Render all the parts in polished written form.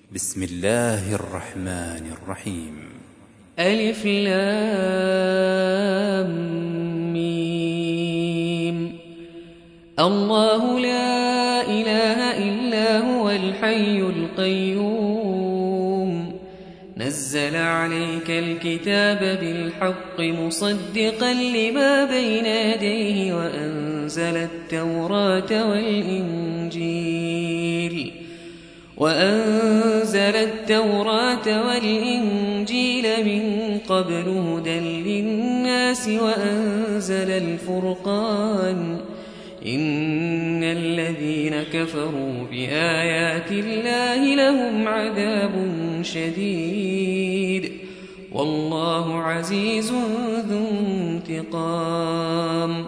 بسم الله الرحمن الرحيم. ألف لام ميم. الله لا إله إلا هو الحي القيوم نزل عليك الكتاب بالحق مصدقا لما بين يديه وأنزل التوراة والإنجيل من قبل هدى للناس وأنزل الفرقان إن الذين كفروا بآيات الله لهم عذاب شديد والله عزيز ذو انتقام.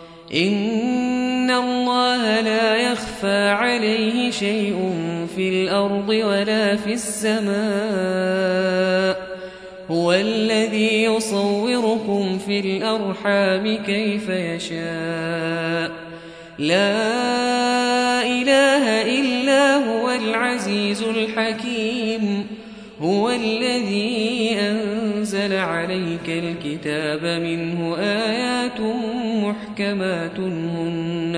إن الله لا يخفى عليه شيء في الأرض ولا في السماء هو الذي يصوركم في الأرحام كيف يشاء لا إله إلا هو العزيز الحكيم. هو الذي أنزل عليك الكتاب منه آيات محكمات هن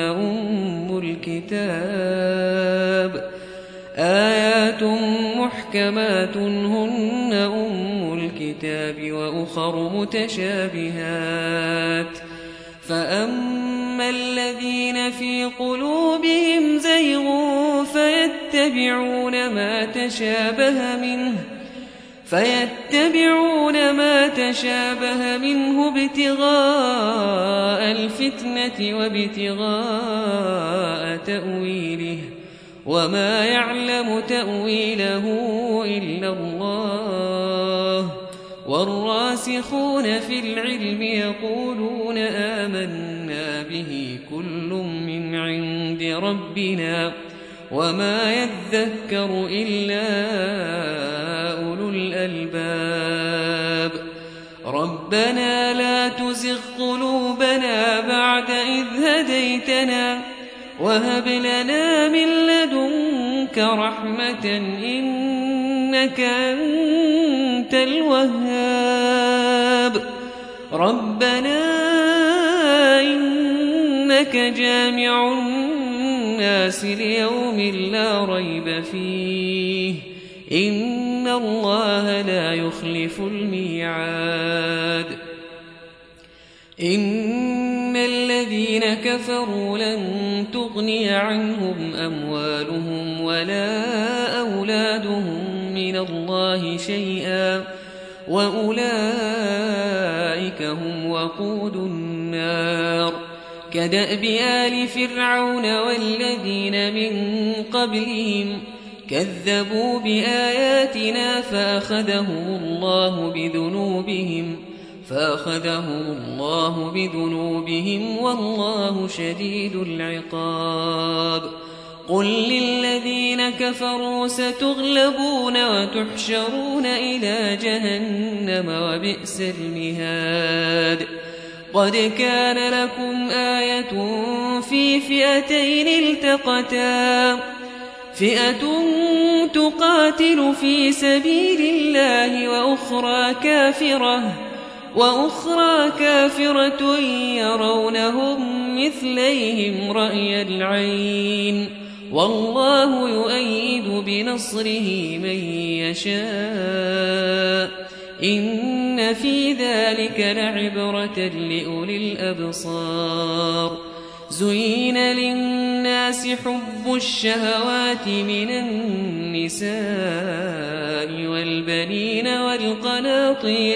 أم الكتاب وأخر متشابهات فأما الذين في قلوبهم زيغ فيتبعون ما تشابه منه ابتغاء الفتنة وابتغاء تأويله وما يعلم تأويله إلا الله والراسخون في العلم يقولون آمنا به كل من عند ربنا وما يذكر إلا أولو الألباب. ربنا لا تزغ قلوبنا بعد إذ هديتنا وهب لنا من لدنك رحمة إنك أنت الوهاب. ربنا إنك جامع الناس ليوم لا ريب فيه إن الله لا يخلف الميعاد. إن الذين كفروا لن تغني عنهم أموالهم ولا أولادهم من الله شيئا وأولئك هم وقود النار. كدأب آل فرعون والذين من قبلهم كذبوا بآياتنا فأخذهم الله بذنوبهم والله شديد العقاب. قل للذين كفروا ستغلبون وتحشرون إلى جهنم وبئس المهاد. قد كان لكم آية في فئتين التقتا فئة تقاتل في سبيل الله وأخرى كافرة يرونهم مثليهم رأي العين والله يؤيد بنصره من يشاء إن في ذلك لعبرة لأولي الأبصار. زين للناس حب الشهوات من النساء والبنين والقناطير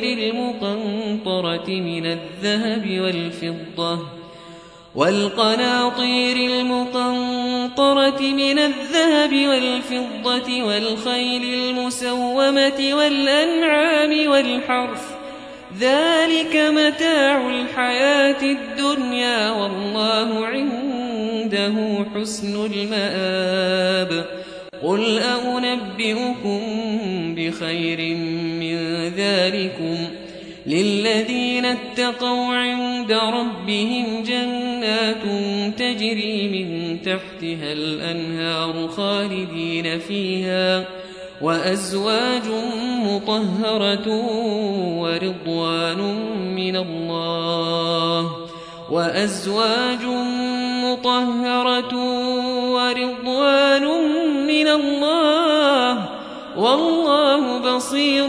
المقنطرة من الذهب والفضة والخيل المسومة والأنعام والحرث ذلك متاع الحياة الدنيا والله عنده حسن المآب. قل أنبئكم بخير من ذلكم للذين اتقوا عند ربهم جنات تجري من تحتها الأنهار وأزواج مطهرة ورضوان من الله وأزواج مطهرة ورضوان من الله والله بصير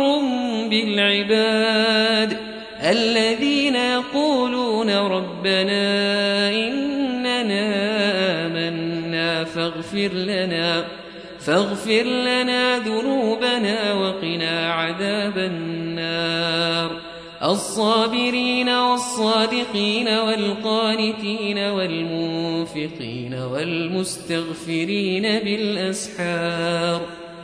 بالعباد الذين يقولون ربنا إننا آمنا فاغفر لنا ذنوبنا وقنا عذاب النار الصابرين والصادقين والقانتين والمنفقين والمستغفرين بالأسحار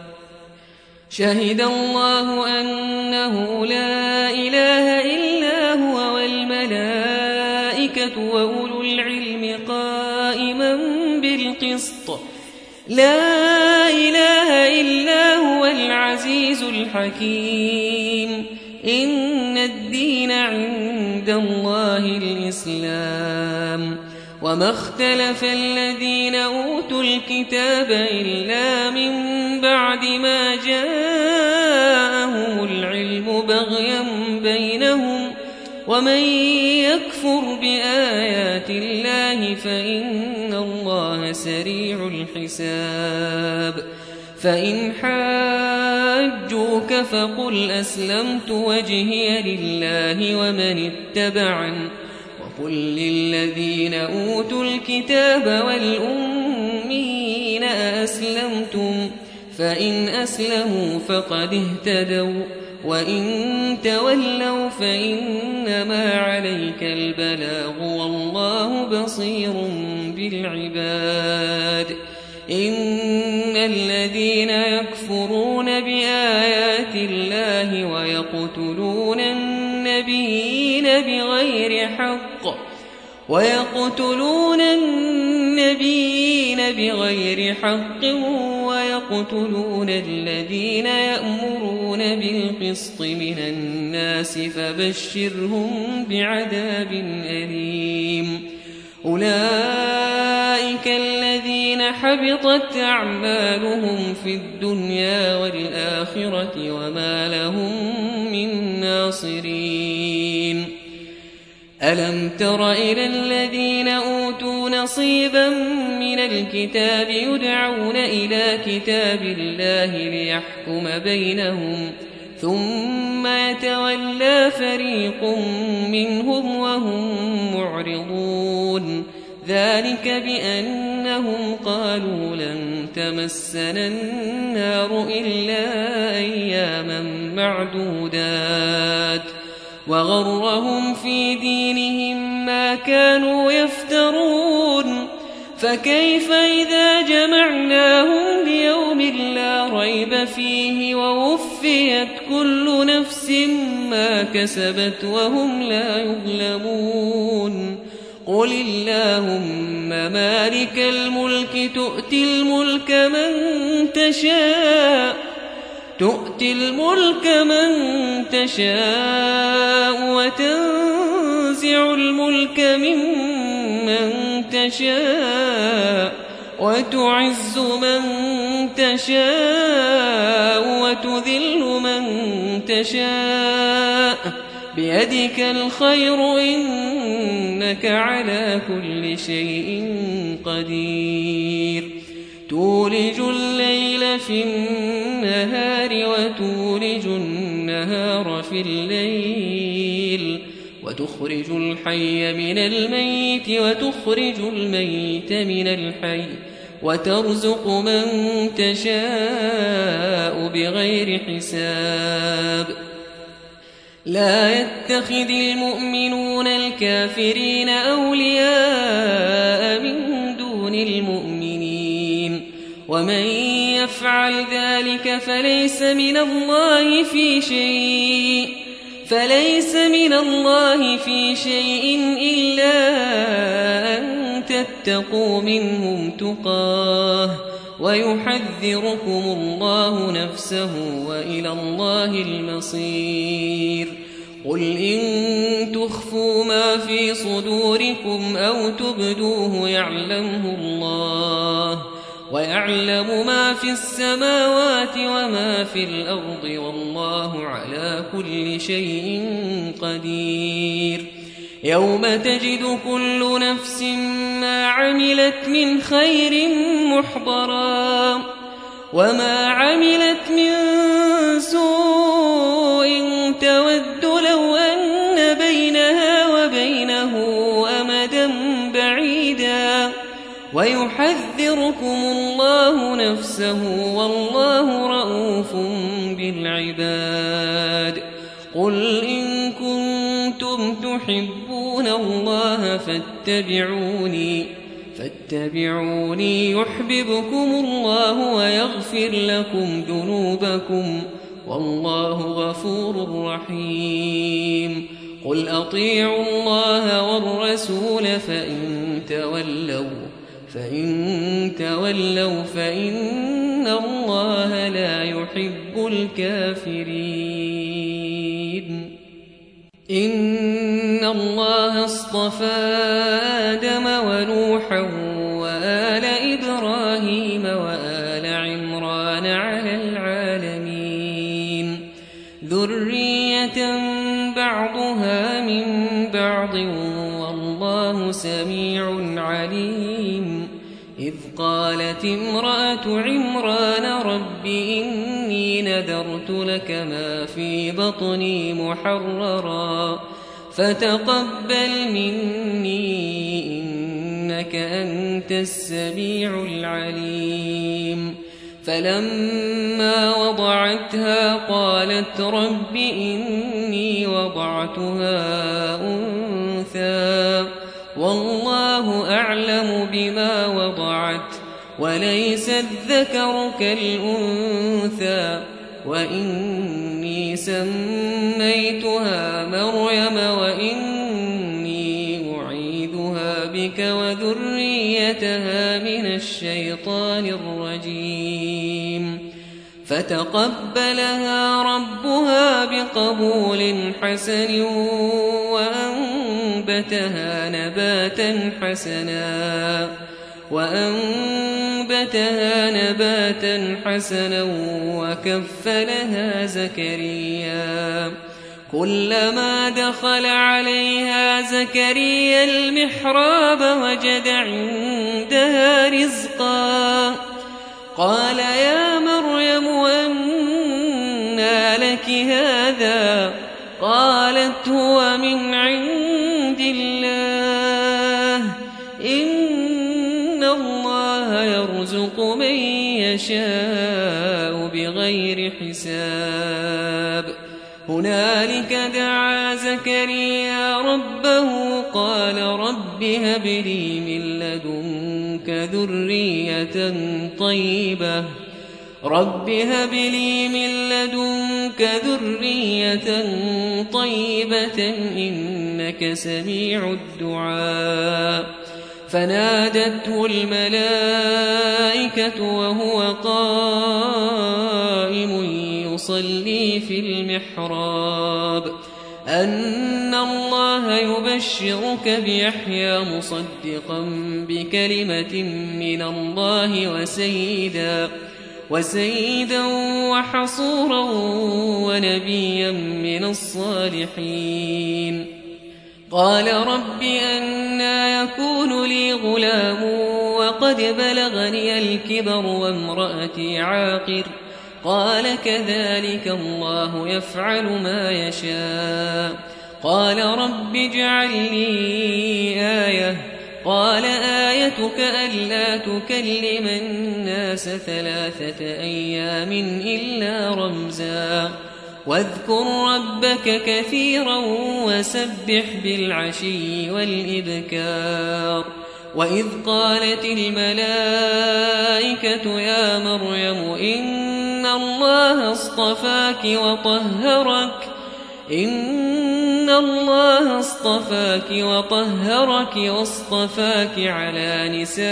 شهد الله أنه لا إله إلا هو والملائكة وأولو العلم قائما بالقسط لا إله إلا هو العزيز الحكيم إن الدين عند الله الإسلام وما اختلف الذين أوتوا الكتاب إلا من بعد ما جاءهم العلم بغيا بينهم ومن يكفر بآيات الله فإن الله سريع الحساب فإن حاجوك فقل أسلمت وجهي لله ومن اتبعني وقل للذين أوتوا الكتاب والأمين أسلمتم فإن أسلموا فقد اهتدوا وإن تولوا فإنما عليك البلاغ والله بصير بالعباد إن الذين يكفرون بآيات الله ويقتلون النبيين بغير حق ويقتلون الذين يأمرون بالقسط من الناس فبشرهم بعذاب أليم أولئك الذين حبطت أعمالهم في الدنيا والآخرة وما لهم من ناصرين ألم تر إلى الذين أوتوا نصيبا من الكتاب يدعون إلى كتاب الله ليحكم بينهم ثم يتولى فريق منهم وهم معرضون ذلك بأنهم قالوا لن تمسنا النار إلا أياما معدودات وغرهم في دينهم ما كانوا يفترون فكيف إذا جمعناهم ليوم لا ريب فيه ووفيت كل نفس ما كسبت وهم لا يظلمون قل اللهم مالك الملك تؤتي الملك من تشاء وتنزع الملك ممن تشاء وتعز من تشاء وتذل من تشاء بيدك الخير إنك على كل شيء قدير تولج الليل في النهار وتولج النهار في الليل وتخرج الحي من الميت وتخرج الميت من الحي وترزق من تشاء بغير حساب لا يتخذ المؤمنون الكافرين أولياء من دون المؤمنين ومن يفعل ذلك فليس من الله في شيء إلا أن تتقوا منهم تقاه ويحذركم الله نفسه وإلى الله المصير قل إن تخفوا ما في صدوركم أو تبدوه يعلمه الله ويعلم ما في السماوات وما في الأرض والله على كل شيء قدير يوم تجد كل نفس ما عملت من خير محضرا وما عملت من سوء تود لو أن بينها وبينه أمدا بعيدا ويحذركم الله نفسه والله رءوف بالعباد قل إن كنتم تحبون الله فاتبعوني يحببكم الله ويغفر لكم ذنوبكم والله غفور رحيم قل أطيعوا الله والرسول فإن تولوا فإن الله لا يحب الكافرين إن الله اصطفى آدم ونوحا وآل إبراهيم وآل عمران على العالمين ذرية بعضها من بعض والله سميع عليم إذ قالت امرأة عمران رب إني نذرت لك ما في بطني محررا فتقبل مني إنك أنت السميع العليم فلما وضعتها قالت رب إني وضعتها أنثى والله أعلم بما وضعت وليس الذكر كالأنثى وإني سميتها مريم وإني أعيذها بك وذريتها من الشيطان الرجيم فتقبلها ربها بقبول حسن وأنبتها نباتا حسنا وكفلها زكريا كلما دخل عليها زكريا المحراب وجد عندها رزقا قال يا مريم أنى لك هذا قالت هو من عند الله إن الله يرزق من يشاء بغير حساب هنالك دعا زكريا ربه قال رب هب لي من لدنك ذرية طيبة إنك سميع الدعاء فنادته الملائكة وهو قائم يصلي في المحراب أن الله يبشرك بيحيى مصدقا بكلمة من الله وسيدا وحصورا ونبيا من الصالحين قال رب أنى يكون لي غلام وقد بلغني الكبر وامرأتي عاقر قال كذلك الله يفعل ما يشاء قال رب اجعل لي آية قال آيتك ألا تكلم الناس 3 أيام إلا رمزا واذكر ربك كثيرا وسبح بالعشي والإبكار وإذ قالت الملائكة يا مريم إن الله اصطفاك وطهرك واصطفاك على نساء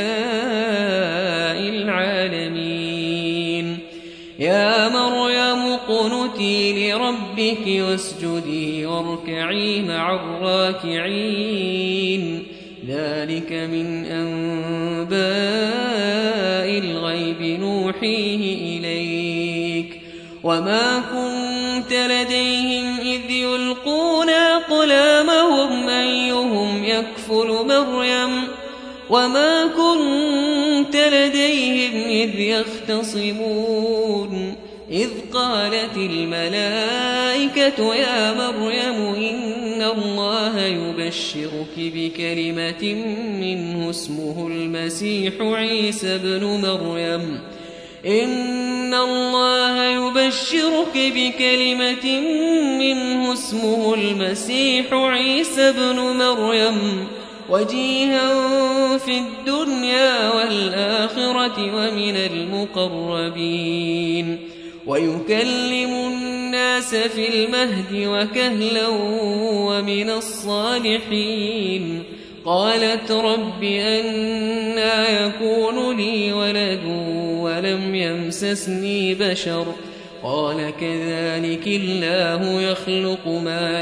العالمين يا مريم اقنتي لربك واسجدي واركعي مع الراكعين ذلك من أنباء الغيب نوحيه إليك وما كنت لديهم إذ يلقون أقلامهم أيهم يكفل مريم وما كنت لديهم إذ يختصمون إذ قالت الملائكة يا مريم إن الله يبشرك بكلمة منه اسمه المسيح عيسى ابن مريم إن الله يبشرك بكلمة منه اسمه المسيح عيسى ابن مريم وجيها في الدنيا والآخرة ومن المقربين ويكلم الناس في المهد وكهلا ومن الصالحين قالت رب أنى يكون لي ولد ولم يمسسني بشر قال كذلك الله يخلق ما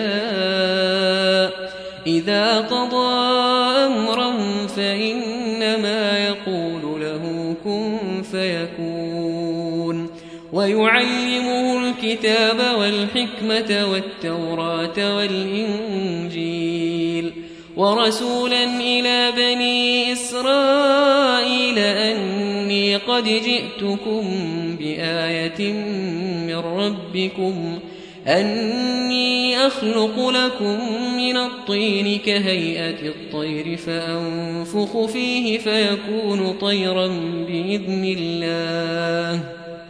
يشاء إذا قضى أمرا فإنما يقول له كن فيكون ويعلمه الكتاب والحكمة والتوراة والإنجيل ورسولا إلى بني إسرائيل أني قد جئتكم بآية من ربكم أني أخلق لكم من الطين كهيئة الطير فأنفخ فيه فيكون طيرا بإذن الله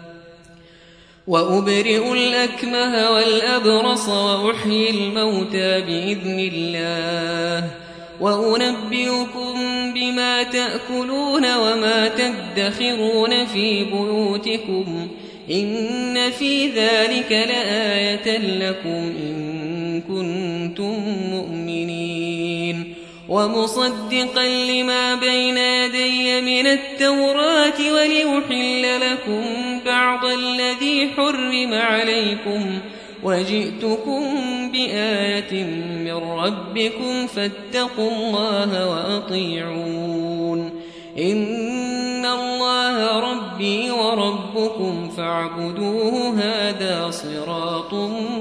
وأبرئ الأكمه والأبرص وأحيي الموتى بإذن الله وأنبئكم بما تأكلون وما تدخرون في بيوتكم إن في ذلك لآية لكم إن كنتم مؤمنين ومصدقا لما بين يدي من التوراة وليحل لكم بعض الذي حرم عليكم وجئتكم بآية من ربكم فاتقوا الله وأطيعون إن الله ربي وربكم فاعبدوه هذا صراط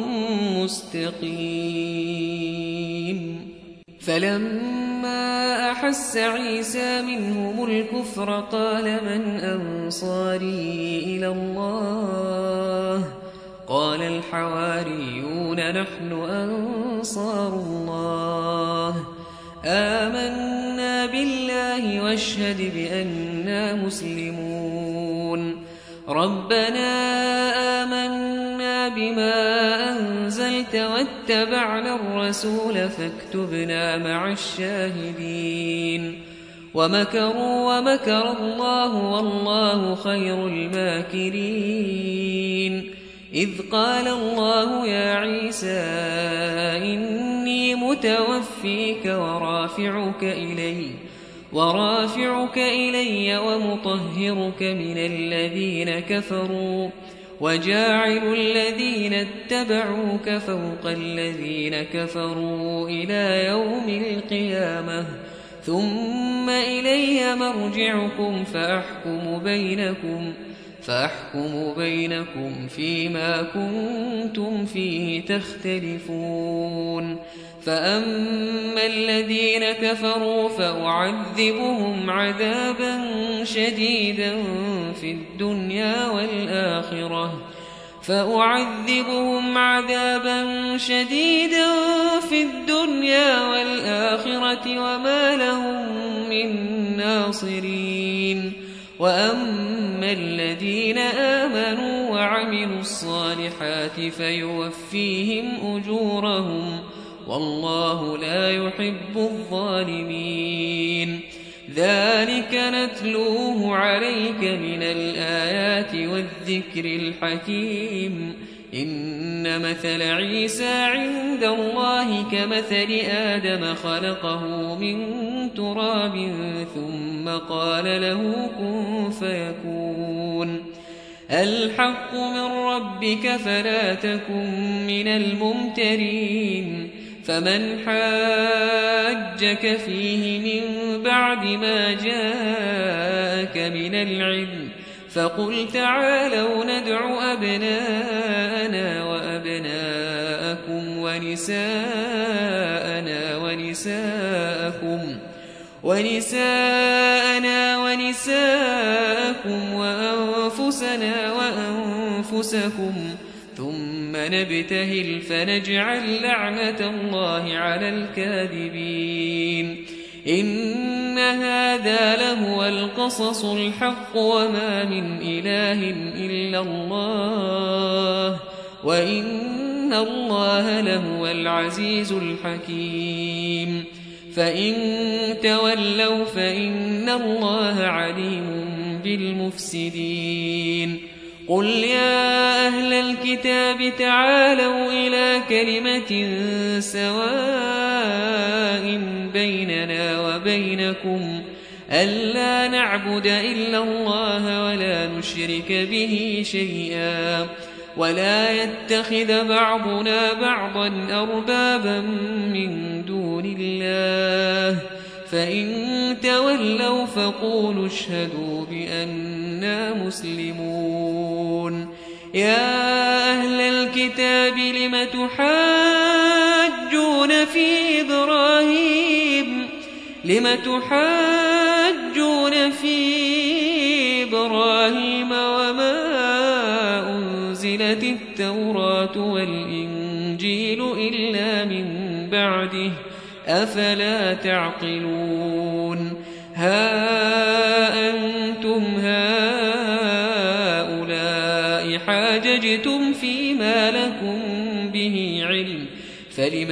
مستقيم فلما أحس عيسى منهم الكفر قال من أنصاري إلى الله قال الحواريون نحن أنصار الله آمنا بالله واشهد بأننا مسلمون ربنا آمنا بما أنزلت واتبعنا الرسول فاكتبنا مع الشاهدين ومكروا ومكر الله والله خير الماكرين إذ قال الله يا عيسى إني متوفيك ورافعك إلي ومطهرك من الذين كفروا وجاعل الذين اتبعوك فوق الذين كفروا إلى يوم القيامة ثم إلي مرجعكم فأحكم بينكم فيما كنتم فيه تختلفون فأما الذين كفروا فأعذبهم عذابا شديدا في الدنيا والآخرة وما لهم من ناصرين وأما الذين آمنوا وعملوا الصالحات فيوفيهم أجورهم والله لا يحب الظالمين ذلك نتلوه عليك من الآيات والذكر الحكيم إن مثل عيسى عند الله كمثل آدم خلقه من تراب ثم قال له كن فيكون الحق من ربك فلا تكن من الممترين فمن حاجك فيه من بعد ما جاءك من العلم فقل تعالوا ندع أبناءنا وأبناءكم ونساءنا ونساءكم وأنفسنا وأنفسكم ثم نبتهل فنجعل لعنة الله على الكاذبين إن هذا لهو القصص الحق وما من إله إلا الله وإن الله لهو العزيز الحكيم فإن تولوا فإن الله عليم بالمفسدين قل يا أهل الكتاب تعالوا إلى كلمة سواء بيننا وبينكم ألا نعبد إلا الله ولا نشرك به شيئا ولا يتخذ بعضنا بعضا أربابا من دون الله فإن تولوا فقولوا اشهدوا بأننا مسلمون يا أهل الكتاب لم تحاجون في إبراهيم وما أنزلت التوراة والإنجيل إلا من بعده أفلا تعقلون ها أنتم هؤلاء حاججتم فيما لكم به علم فلم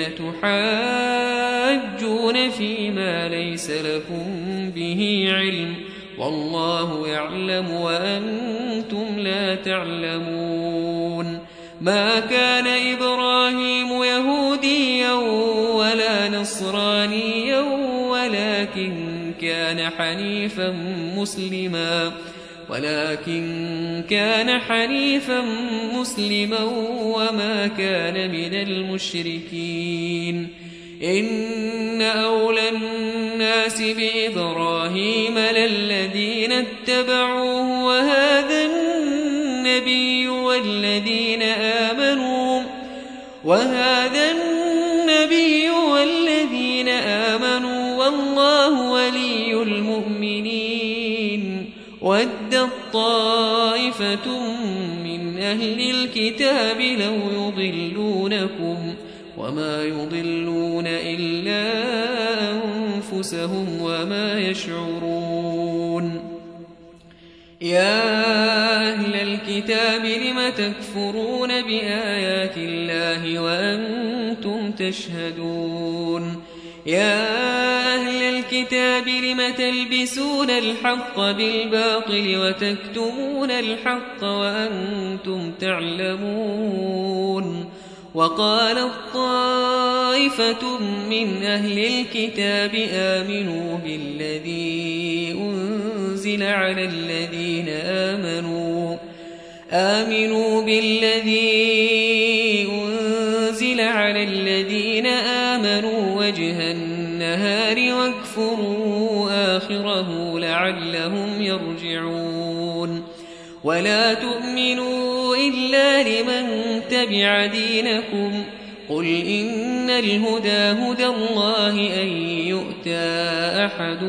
تحاجون فيما ليس لكم به علم والله يعلم وأنتم لا تعلمون ما كان إبراهيم يهوديا ولا نصرانيا ولكن كان حنيفا مسلما وما كان من المشركين إن أولى الناس بإبراهيم للذين اتبعوه وهذا النبي والذين آمنوا والله ولي المؤمنين ودت طائفة من أهل الكتاب لو يضلونكم وما يضلون إلا أنفسهم وما يشعرون يا أهل الكتاب لم تكفرون بآيات الله وأنتم تشهدون يا أهل الكتاب لم تلبسون الحق بالباطل وتكتمون الحق وأنتم تعلمون وقالت طائفة من أهل الكتاب آمنوا بالذي أنزل على الذين آمنوا وجه النهار واكفروا آخره لعلهم يرجعون ولا تؤمنوا إلا لمن تبع دينكم قل إن الهدى هدى الله أن يؤتى أحد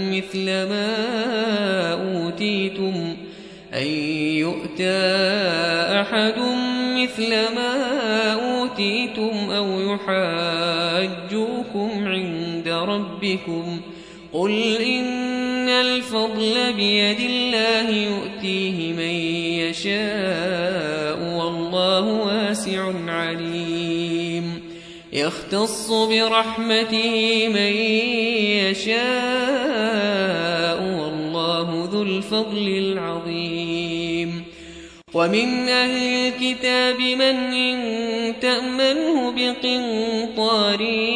مثل ما أوتيتم أو يحاجوكم عند ربكم قل إن الفضل بيد الله يؤتيه من يشاء والله واسع عليم يختص برحمته من يشاء والله ذو الفضل العظيم ومن أهل الكتاب من إن تأمنه بقنطار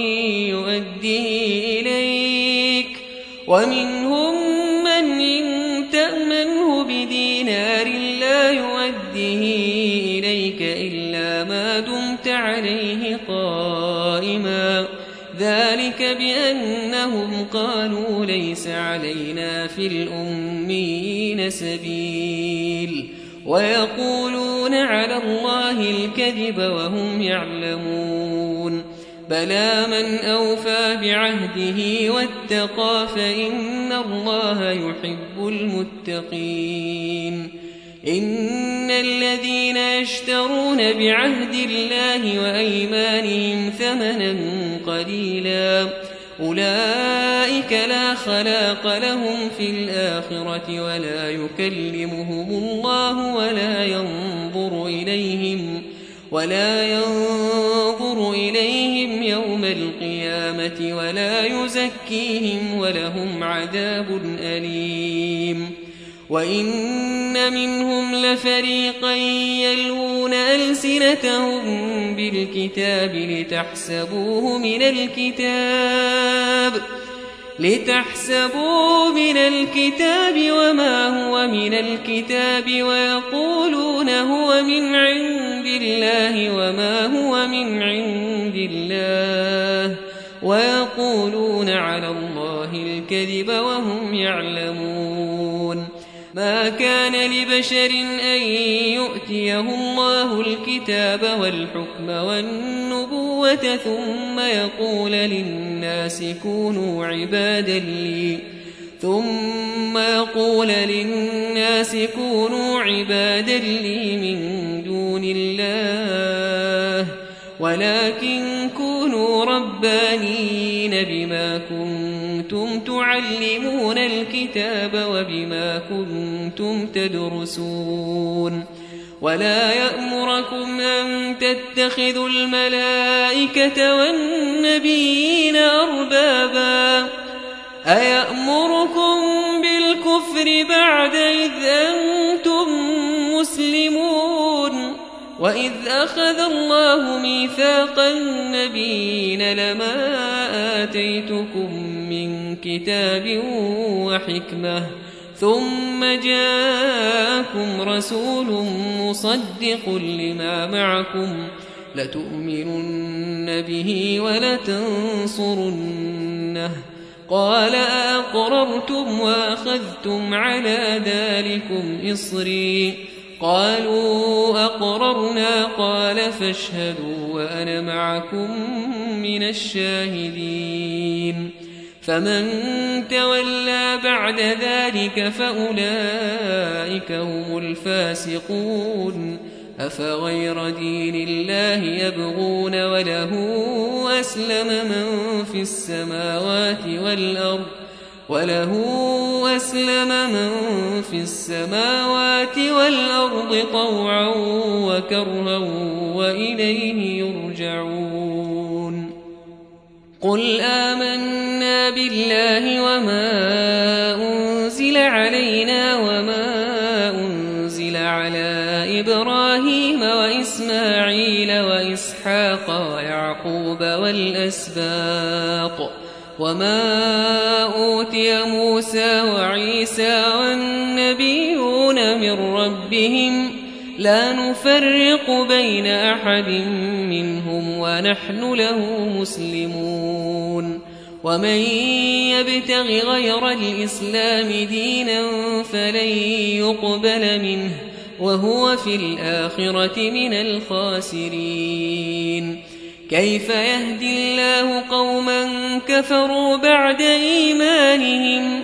يؤديه إليك ومنهم من إن تأمنه بدينار لا يؤديه إليك إلا إلا ما دمت عليه قائما ذلك بأنهم قالوا ليس علينا في الأميين سبيل ويقولون على الله الكذب وهم يعلمون بلى من أوفى بعهده واتقى فإن الله يحب المتقين إن الذين يشترون بعهد الله وأيمانهم ثمنا قليلا أولئك لا خلاق لهم في الآخرة ولا يكلمهم الله ولا ينظر إليهم يوم القيامة ولا يزكيهم ولهم عذاب أليم وإن منهم لفريقا يلوون ألسنتهم بالكتاب لتحسبوه من الكتاب وما هو من الكتاب ويقولون هو من عند الله وما هو من عند الله ويقولون على الله الكذب وهم يعلمون ما كان لبشر أن يؤتيه الله الكتاب والحكم والنبوة ثم يقول للناس كونوا عبادا لي من دون الله ولكن كونوا ربانيين بما كنتم تعلمون الكتاب وبما كنتم تدرسون ولا يأمركم أن تتخذوا الملائكة والنبيين أربابا أيأمركم بالكفر بعد إذ أنتم مسلمون وإذ أخذ الله ميثاق النبيين لما آتيتكم من كتاب وحكمة ثم جاءكم رسول مصدق لما معكم لتؤمنن به ولتنصرنه قال أأقررتم وأخذتم على ذلكم إصري قالوا أقررنا قال فاشهدوا وأنا معكم من الشاهدين فمن تولى بعد ذلك فأولئك هم الفاسقون أفغير دين الله يبغون وله أسلم من في السماوات والأرض طوعا وكرها وإليه يرجعون قل آمنا بالله وما أنزل علينا وما أنزل على إبراهيم وإسماعيل وإسحاق ويعقوب والأسباط وما أوتي موسى وعيسى والنبيون من ربهم لا نفرق بين أحد منهم ونحن له مسلمون ومن يبتغ غير الإسلام دينا فلن يقبل منه وهو في الآخرة من الخاسرين كيف يهدي الله قوما كفروا بعد إيمانهم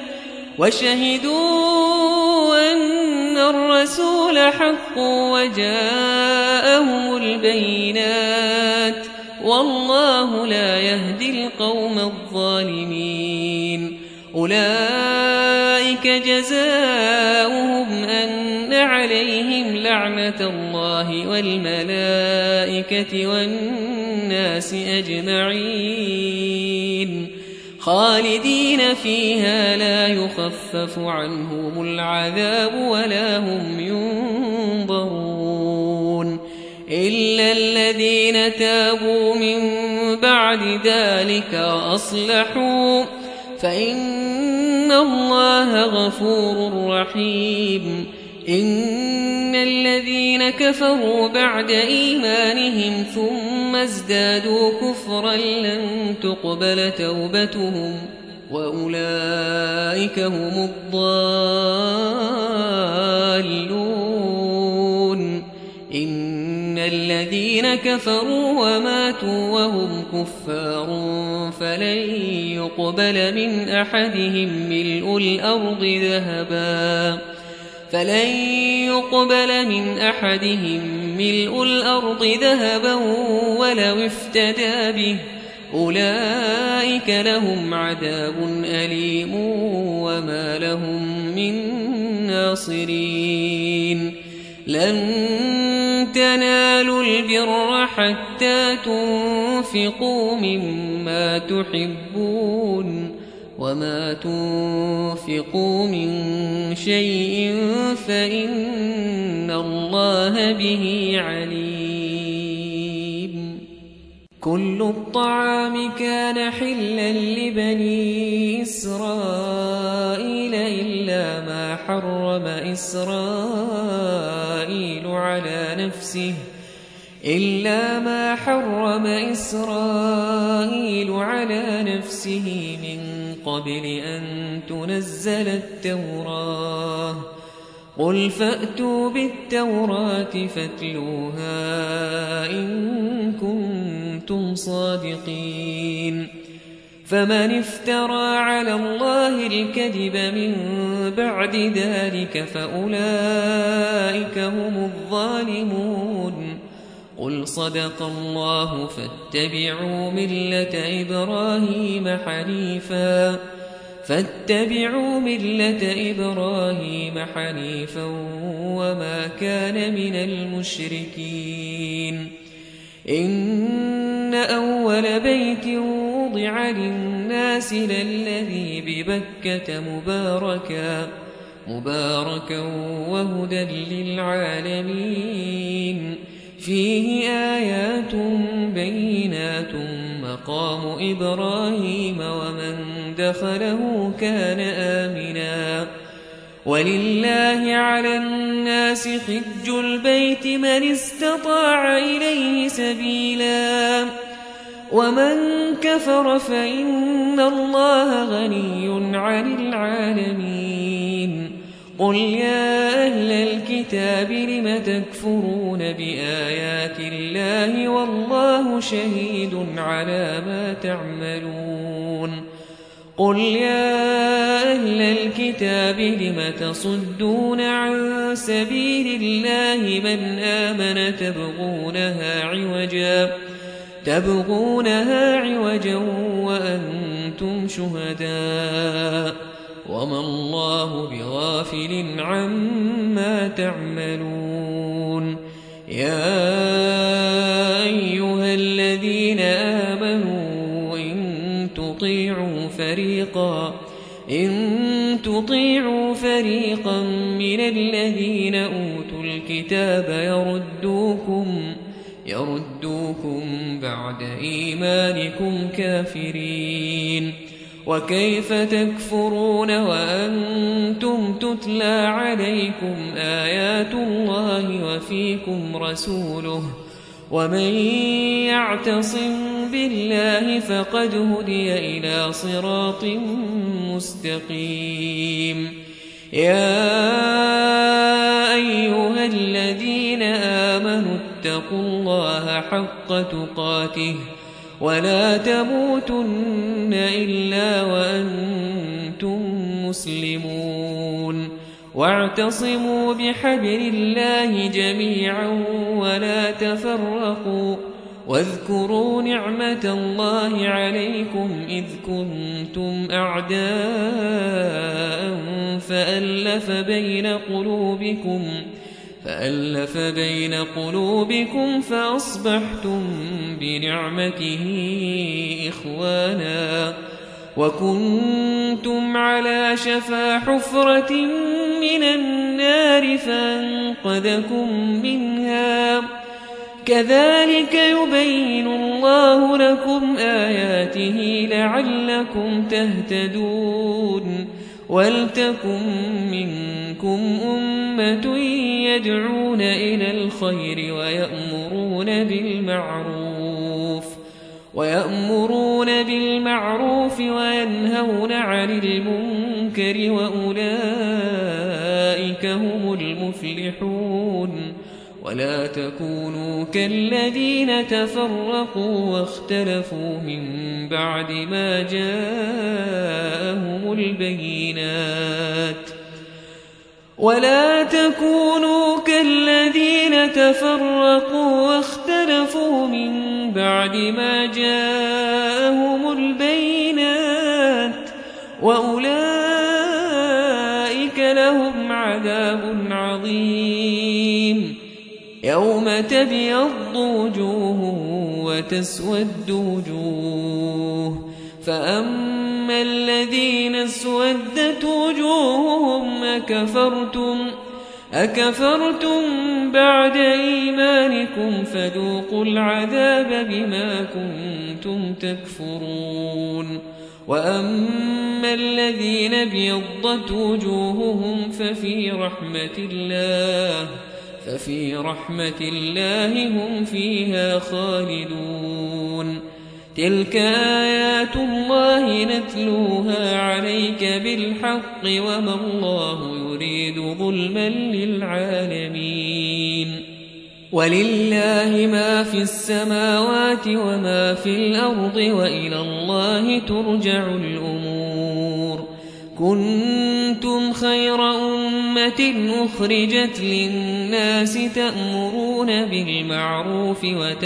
وشهدوا أن الرسول حق وجاءهم البينات والله لا يهدي القوم الظالمين أولئك جزاؤهم أن عليهم لعنة الله والملائكة والناس أجمعين خالدين فيها لا يخفف عنهم العذاب ولا هم ينظرون إلا الذين تابوا من بعد ذلك وأصلحوا فإن الله غفور رحيم إن الذين كفروا بعد إيمانهم ثم ازدادوا كفرا لن تقبل توبتهم وأولئك هم الضالون. إن الذين كفروا وماتوا وهم كفار فلن يقبل من أحدهم ملء الأرض ذهبا ولو افتدى به أولئك لهم عذاب أليم وما لهم من ناصرين. لن تنالوا البر حتى تنفقوا مما تحبون وما تنفقوا من شيء فإن الله به عليم. كل الطعام كان حلا لبني إسرائيل إلا ما حرم إسرائيل على نفسه من قبل أن تنزل التوراة. قل فأتوا بالتوراة فاتلوها إن كنتم صادقين. فمن افترى على الله الكذب من بعد ذلك فأولئك هم الظالمون. قل صدق الله فاتبعوا ملة إبراهيم حنيفا وما كان من المشركين. إن أول بيت وضع للناس للذي ببكة مباركا وهدى للعالمين. فيه آيات بينات مقام إبراهيم ومن دخله كان آمنا. ولله على الناس حج البيت من استطاع إليه سبيلا ومن كفر فإن الله غني عن العالمين. قل يا أهل الكتاب لم تكفرون بآيات الله والله شهيد على ما تعملون. قل يا أهل الكتاب لم تصدون عن سبيل الله من آمن تبغونها عوجا وأنتم شهداء وما الله بغافل عما تعملون. يا أيها الذين آمنوا إن تطيعوا فريقا من الذين أوتوا الكتاب يردوكم بعد إيمانكم كافرين. وكيف تكفرون وأنتم تتلى عليكم آيات الله وفيكم رسوله ومن يعتصم بالله فقد هدي إلى صراط مستقيم. يا أيها الذين آمنوا اتقوا الله حق تقاته ولا تموتن إلا وأنتم مسلمون. واعتصموا بحبل الله جميعا ولا تفرقوا. واذكروا نعمة الله عليكم إذ كنتم أعداء فألف بين قلوبكم فأصبحتم بنعمته إخوانا وكنتم على شفا حفرة من النار فأنقذكم منها. كذلك يبين الله لكم آياته لعلكم تهتدون. ولتكن منكم أمة أمة يدعون إلى الخير ويأمرون بالمعروف وينهون عن المنكر وأولئك هم المفلحون ولا تكونوا كالذين تفرقوا واختلفوا من بعد ما جاءهم البينات وأولئك لهم عذاب عظيم يوم تبيض وجوه وتسود وجوه فأما الذين اسودت وجوههم أكفرتم بعد إيمانكم فذوقوا العذاب بما كنتم تكفرون وأما الذين ابيضت وجوههم ففي رحمة الله هم فيها خالدون تلك آيات الله نتلوها عليك بالحق وما الله يريد ظلما للعالمين ولله ما في السماوات وما في الأرض وإلى الله ترجع الأمور كنتم خير أمة أخرجت للناس تأمرون بالمعروف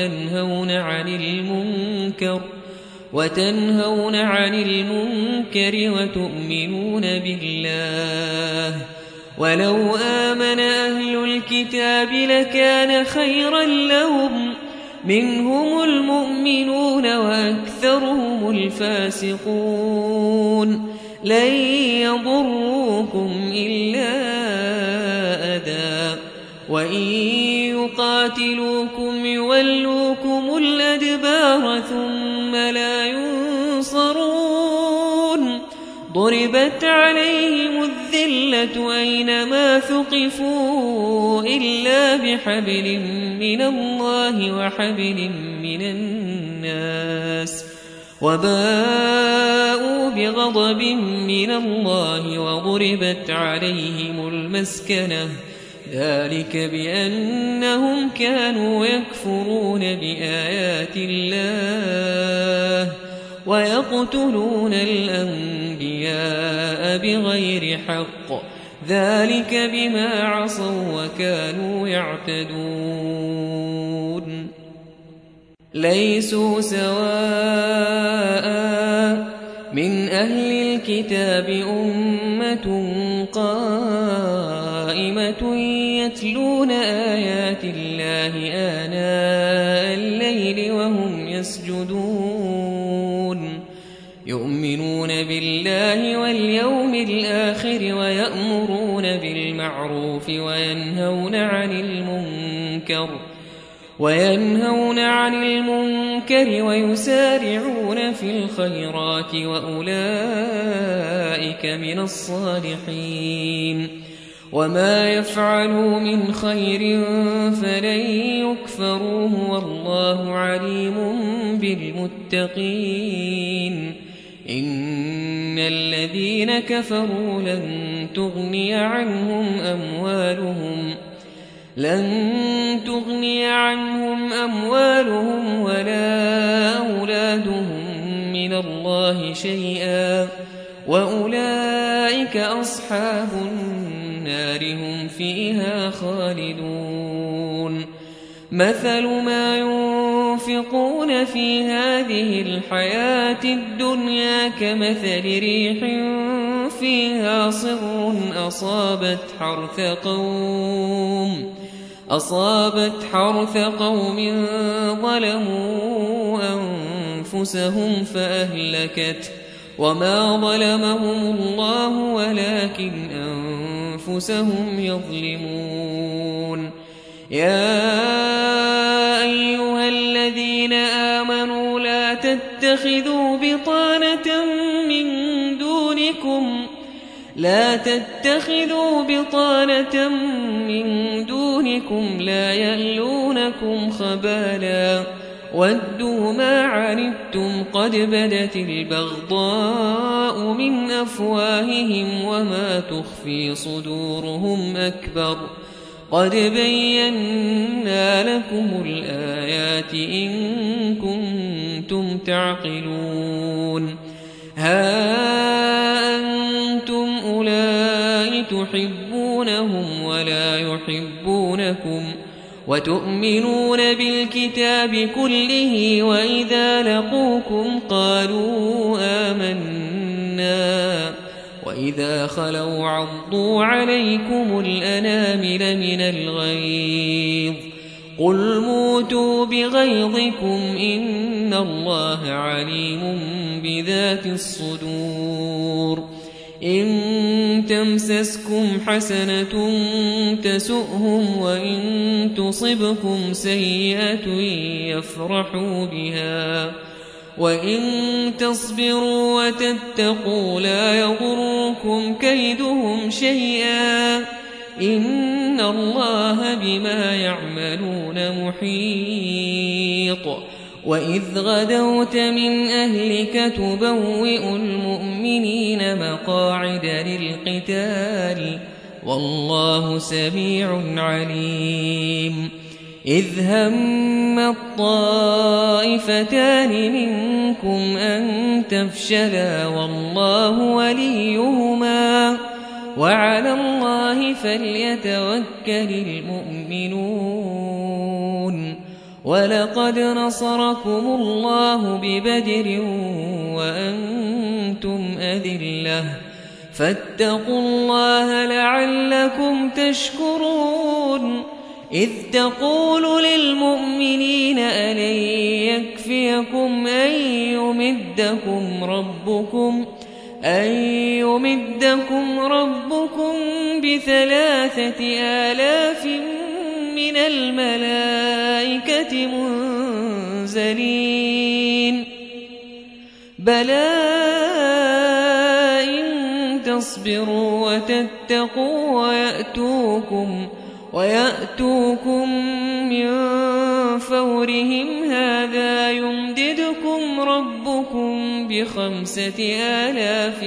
وتنهون عن المنكر وتؤمنون بالله ولو آمن أهل الكتاب لكان خيرا لهم منهم المؤمنون وأكثرهم الفاسقون لن يضروكم إلا أذى وإن يقاتلوكم يولوكم الأدبار ثم لا ينصرون ضربت عليهم الذلة أينما ثقفوا إلا بحبل من الله وحبل من الناس وباءوا بغضب من الله وضربت عليهم المسكنة ذلك بأنهم كانوا يكفرون بآيات الله ويقتلون الأنبياء بغير حق ذلك بما عصوا وكانوا يعتدون ليسوا سواء من أهل الكتاب أمة قائمة يتلون آيات الله آناء الليل وهم يسجدون يؤمنون بالله واليوم الآخر ويأمرون بالمعروف وينهون عن المنكر ويسارعون في الخيرات وأولئك من الصالحين وما يفعلوا من خير فلن يكفروه والله عليم بالمتقين إن الذين كفروا لن تغني عنهم أموالهم ولا أولادهم من الله شيئا وأولئك أصحاب النار هم فيها خالدون مثل ما ينفقون في هذه الحياة الدنيا كمثل ريح فيها صر أصابت حرث قوم ظلموا أنفسهم فأهلكت وما ظلمهم الله ولكن أنفسهم يظلمون يا أيها الذين آمنوا لا تتخذوا بطانة من دونكم لا يألونكم خبالا ودوا ما عنتم قد بدت البغضاء من أفواههم وما تخفي صدورهم أكبر قد بينا لكم الآيات إن كنتم تعقلون ها أنتم أولئك تحبونهم ولا يحبونكم وتؤمنون بالكتاب كله وإذا لقوكم قالوا آمنا وإذا خلوا عضوا عليكم الأنامل من الغيظ قل موتوا بغيظكم إن الله عليم بذات الصدور إن تمسسكم حسنة تسؤهم وإن تصبكم سيئة يفرحوا بها وإن تصبروا وتتقوا لا يضركم كيدهم شيئا إن الله بما يعملون محيط وإذ غدوت من أهلك تبوئ المؤمنين مقاعد للقتال والله سميع عليم إذ هم الطائفتان منكم أن تفشلا والله وليهما وعلى الله فليتوكل المؤمنون ولقد نصركم الله ببدر وأنتم أذلة فاتقوا الله لعلكم تشكرون إذ تقول للمؤمنين ألن يكفيكم أن يمدكم ربكم ب3,000 من الملائكة منزلين بلى إن تصبروا وتتقوا ويأتوكم من فورهم هذا يمددكم ربكم ب5,000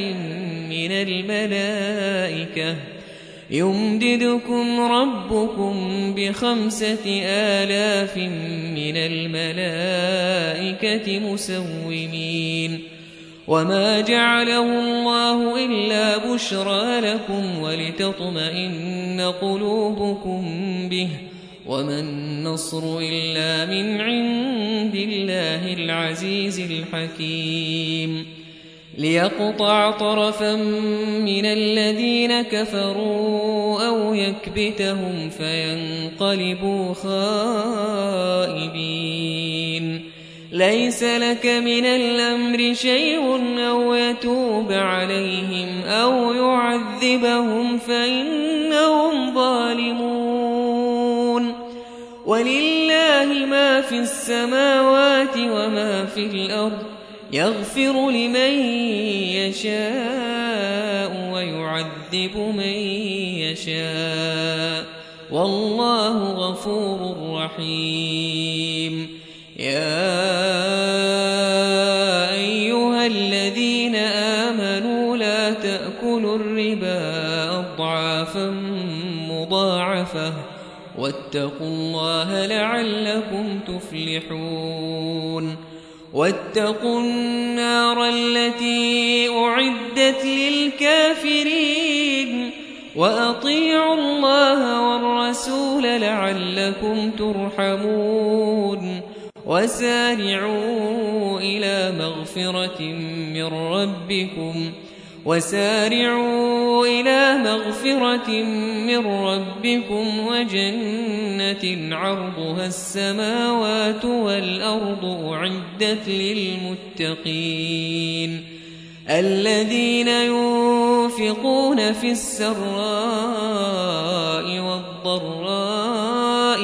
من الملائكة مسومين وما جعله الله إلا بشرى لكم ولتطمئن قلوبكم به وما النصر إلا من عند الله العزيز الحكيم ليقطع طرفا من الذين كفروا أو يكبتهم فينقلبوا خائبين ليس لك من الأمر شيء أو يتوب عليهم أو يعذبهم فإنهم ظالمون ولله ما في السماوات وما في الأرض يغفر لمن يشاء ويعذب من يشاء والله غفور رحيم يا أيها الذين آمنوا لا تأكلوا الربا أضعافا مضاعفة واتقوا الله لعلكم تفلحون واتقوا النار التي أعدت للكافرين وأطيعوا الله والرسول لعلكم ترحمون وسارعوا إلى مغفرة من ربكم وجنة عرضها السماوات والأرض أعدت للمتقين الذين ينفقون في السراء والضراء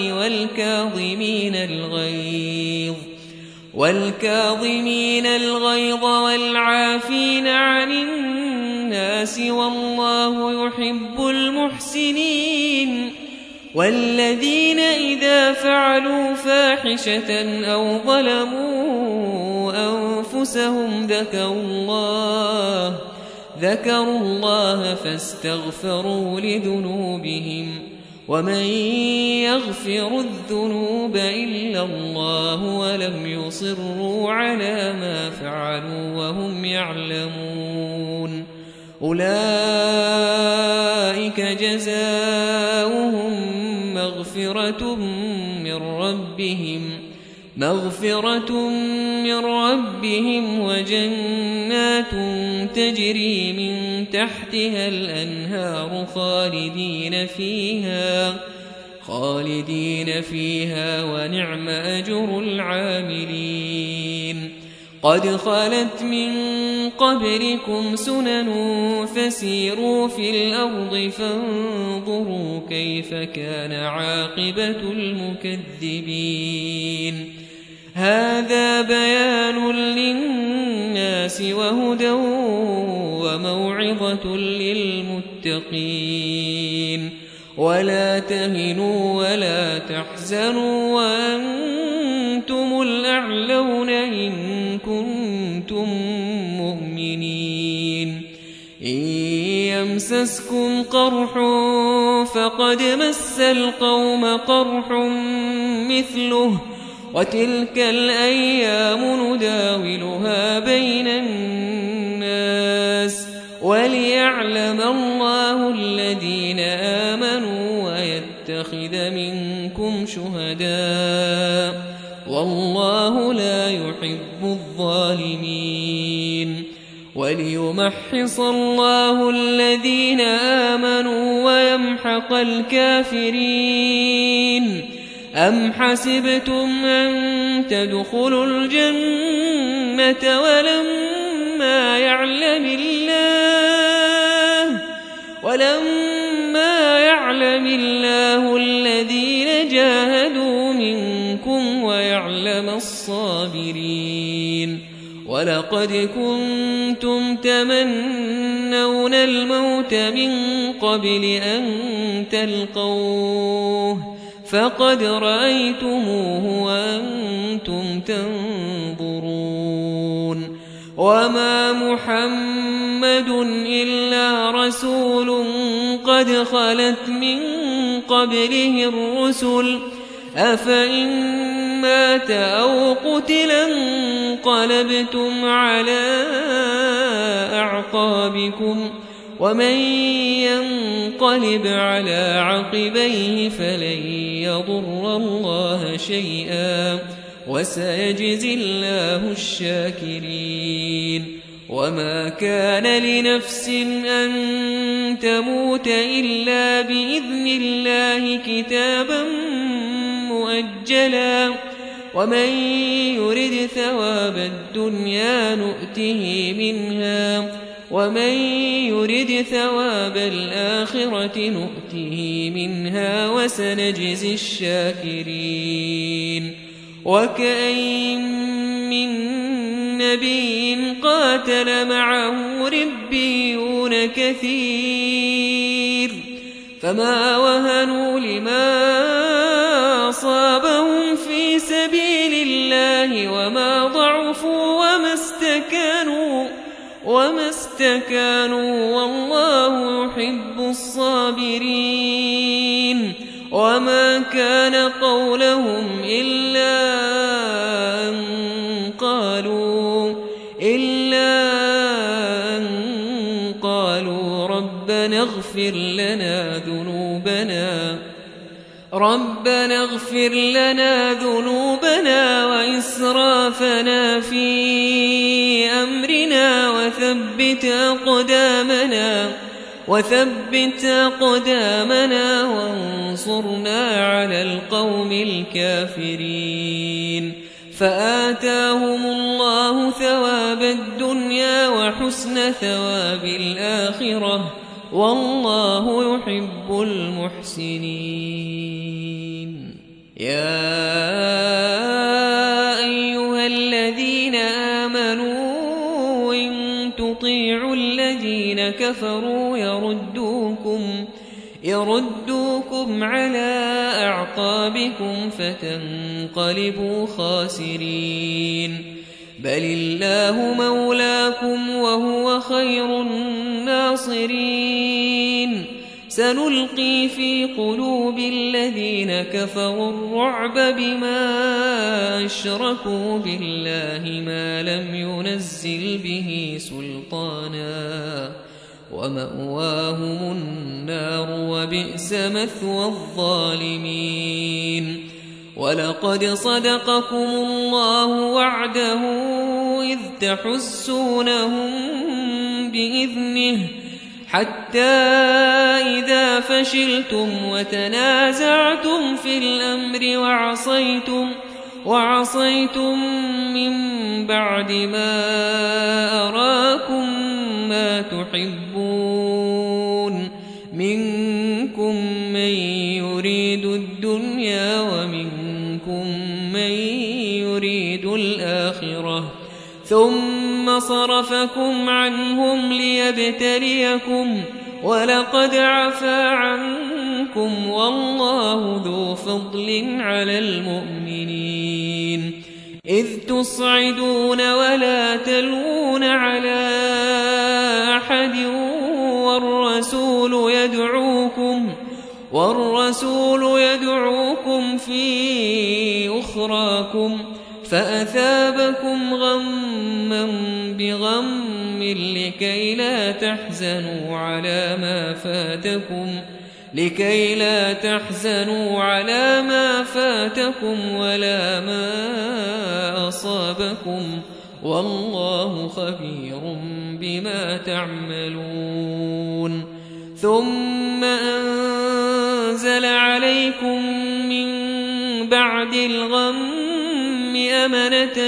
والكاظمين الغيظ والعافين عن الناس الناس والله يحب المحسنين والذين إذا فعلوا فاحشة أو ظلموا أنفسهم ذكروا الله فاستغفروا لذنوبهم ومن يغفر الذنوب إلا الله ولم يصروا على ما فعلوا وهم يعلمون أولئك جزاؤهم مغفرة من ربهم وجنات تجري من تحتها الأنهار خالدين فيها ونعم أجر العاملين قد خلت من قبلكم سنن فسيروا في الأرض فانظروا كيف كان عاقبة المكذبين هذا بيان للناس وهدى وموعظة للمتقين ولا تهنوا ولا تحزنوا وأنتم الأعلون إن كنتم مؤمنين إن يمسسكم قرح فقد مس القوم قرح مثله وتلك الأيام نداولها بين الناس وليعلم الله الذين آمنوا ويتخذ منكم شهداء والله لا يحب الظالمين وليمحص الله الذين آمنوا ويمحق الكافرين أم حسبتم أن تدخلوا الجنة ولما يعلم الله الذين جاهدوا منكم ويعلم الصابرين ولقد كنتم تمنون الموت من قبل أن تلقوه فقد رأيتموه وأنتم تنظرون وما محمد إلا رسول قد خلت من قبله الرسل أفإن مات أو قتل انقلبتم على أعقابكم ومن ينقلب على عقبيه فلن يضر الله شيئا وسيجزي الله الشاكرين وما كان لنفس أن تموت إلا بإذن الله كتابا مؤجلا ومن يرد ثواب الدنيا نؤته منها ومن يرد ثواب الآخرة نؤته منها وسنجزي الشاكرين وكأين من نبي قاتل معه ربيون كثير فما وهنوا لما أصابهم في سبيل الله وما ضعفوا وما استكانوا والله يحب الصابرين وما كان قولهم إلا أن قالوا ربنا اغفر لنا ذنوبنا وإسرافنا في أمرنا وثبت أقدامنا وانصرنا على القوم الكافرين فآتاهم الله ثواب الدنيا وحسن ثواب الآخرة والله يحب المحسنين يا أيها الذين آمنوا إن تطيعوا الذين الذين كفروا يردوكم على أعقابكم فتنقلبوا خاسرين. بل الله مولاكم وهو خير الناصرين. سنلقي في قلوب الذين كفروا الرعب بما أشركوا بالله ما لم ينزل به سلطانا ومأواهم النار وبئس مثوى الظالمين. ولقد صدقكم الله وعده إذ تحسونهم بإذنه حتى إذا فشلتم وتنازعتم في الأمر وعصيتم من بعد ما أراكم ما تحبون منكم من يريد الدنيا ومنكم من يريد الآخرة ثم صرفكم عنهم ليبتليكم ولقد عفا عنكم والله ذو فضل على المؤمنين. إذ تصعدون ولا تلوون على أحد والرسول يدعوكم في أخراكم فأثابكم غما بغم لكي لا تحزنوا على ما فاتكم ولا ما أصابكم والله خبير بما تعملون. ثم أنزل عليكم من بعد الغم أمنة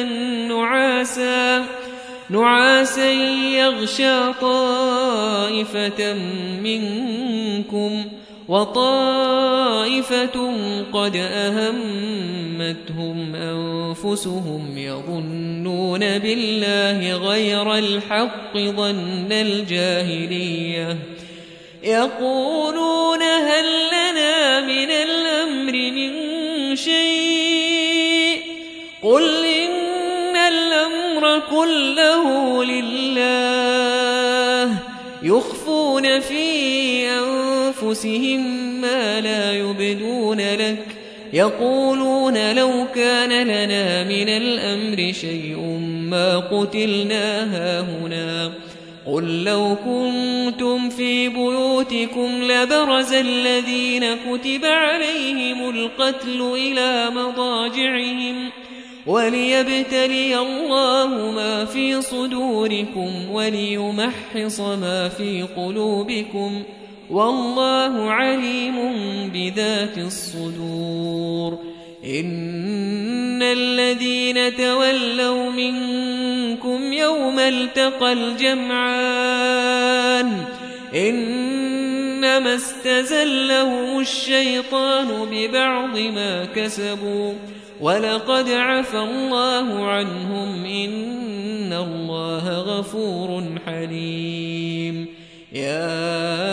نعاسا يغشى طائفة منكم وطائفة قد أهمتهم أنفسهم يظنون بالله غير الحق ظن الجاهلية يقولون هل لنا من الأمر من شيء قل إن الأمر كله لله يخفون في أنفسهم ما لا يبدون لك يقولون لو كان لنا من الأمر شيء ما قتلنا هاهنا قل لو كنتم في بيوتكم لبرز الذين كتب عليهم القتل إلى مضاجعهم وليبتلي الله ما في صدوركم وليمحص ما في قلوبكم والله عليم بذات الصدور. إن الذين تولوا منكم يوم التقى الجمعان إنما استزلهم الشيطان ببعض ما كسبوا ولقد عفى الله عنهم إن الله غفور حليم. يا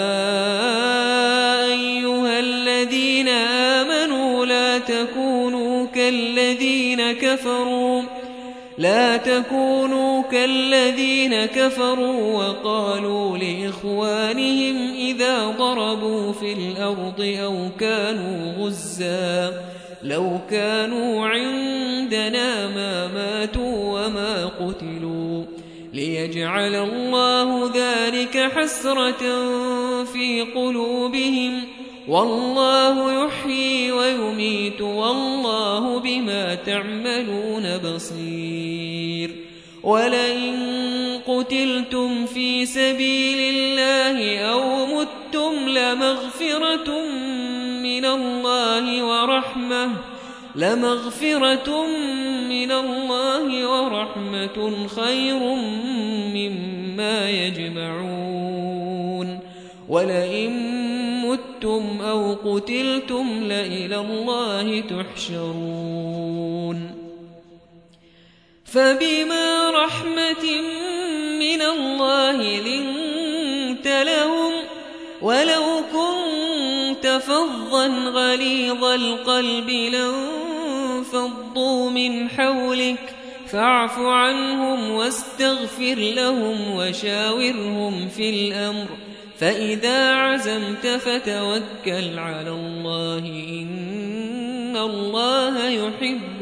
أيها الذين آمنوا لا تكونوا كالذين كفروا وقالوا لإخوانهم إذا ضربوا في الأرض أو كانوا غزا لو كانوا عندنا ما ماتوا وما قتلوا ليجعل الله ذلك حسرة في قلوبهم والله يحيي ويميت والله بما تعملون بصير. ولئن قتلتم في سبيل الله أو متم لمغفرة من الله ورحمة خير مما يجمعون. ولئن متم أو قتلتم لإلى الله تحشرون. فبما رحمة من الله لنت ولو كنت فظا غليظ القلب لانفضوا من حولك فاعف عنهم واستغفر لهم وشاورهم في الأمر فإذا عزمت فتوكل على الله إن الله يحب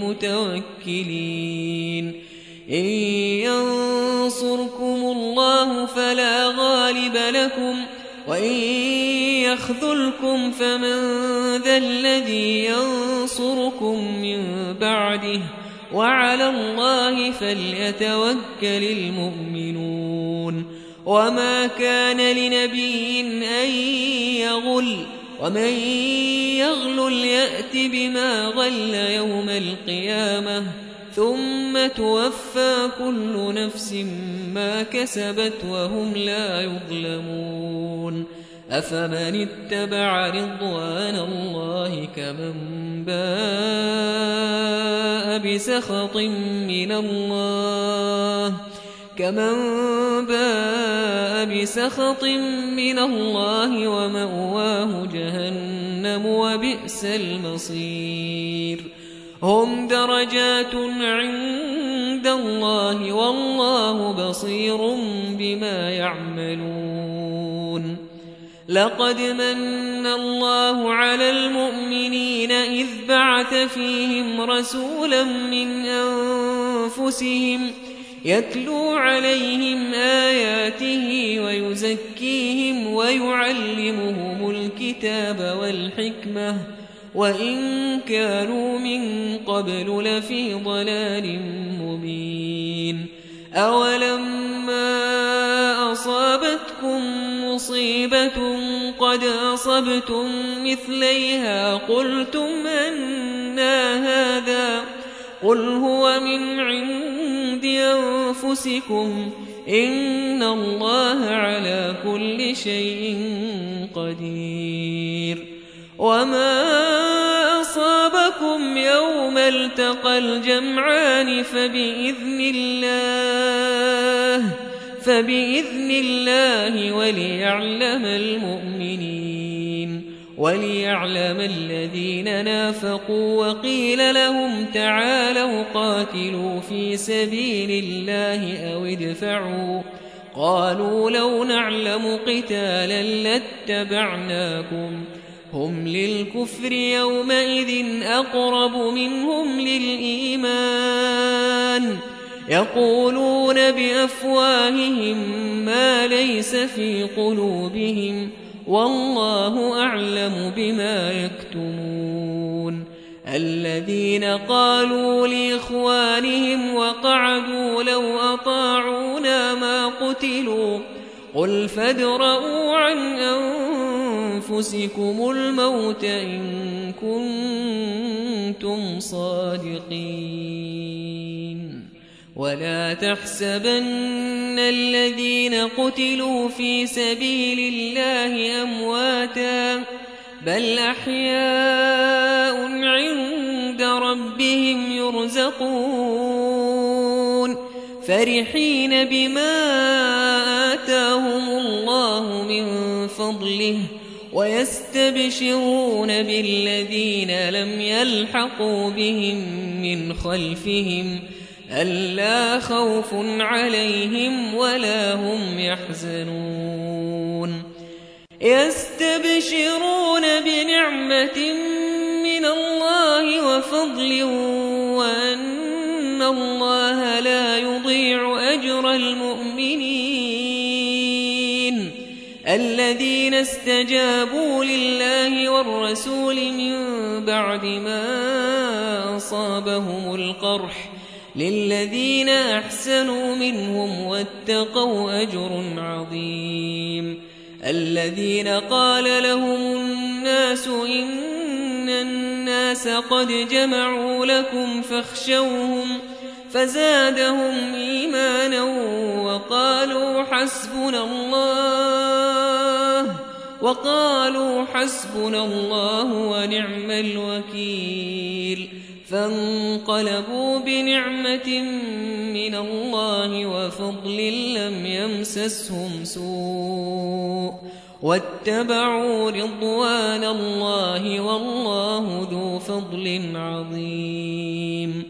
المتوكلين إن ينصركم الله فلا غالب لكم وإن يخذلكم فمن ذا الذي ينصركم من بعده وعلى الله فليتوكل المؤمنون وما كان لنبي أن يغل ومن يغل يأت بما غل يوم القيامة ثم توفى كل نفس ما كسبت وهم لا يظلمون أفمن اتبع رضوان الله كمن باء بسخط من الله ومأواه جهنم وبئس المصير هم درجات عند الله والله بصير بما يعملون لقد من الله على المؤمنين إذ بعث فيهم رسولا من أنفسهم يتلو عليهم آياته ويزكيهم ويعلمهم الكتاب والحكمة وإن كانوا من قبل لفي ضلال مبين أولما أصابتكم مصيبة قد أصبتم مثليها قلتم أنى هذا قل هو من عند أنفسكم إن الله على كل شيء قدير وما أصابكم يوم التقى الجمعان فبإذن الله وليعلم المؤمنين وليعلم الذين نافقوا وقيل لهم تعالوا قاتلوا في سبيل الله أو ادفعوا قالوا لو نعلم قتالا لاتبعناكم هم للكفر يومئذ أقرب منهم للإيمان يقولون بأفواههم ما ليس في قلوبهم والله أعلم بما يكتمون الذين قالوا لإخوانهم وقعدوا لو أطاعونا ما قتلوا قل فادرءوا عن أنفسكم الموت إن كنتم صادقين ولا تحسبن الذين قتلوا في سبيل الله أمواتا بل أحياء عند ربهم يرزقون فرحين بما آتاهم الله من فضله ويستبشرون بالذين لم يلحقوا بهم من خلفهم ألا خوف عليهم ولا هم يحزنون يستبشرون بنعمة من الله وفضل وأن الله لا يضيع أجر المؤمنين الذين استجابوا لله والرسول من بعد ما أصابهم القرح للذين أحسنوا منهم واتقوا أجر عظيم الذين قال لهم الناس إن الناس قد جمعوا لكم فاخشوهم فزادهم إيمانا وقالوا حسبنا الله ونعم الوكيل فانقلبوا بنعمة من الله وفضل لم يمسسهم سوء واتبعوا رضوان الله والله ذو فضل عظيم.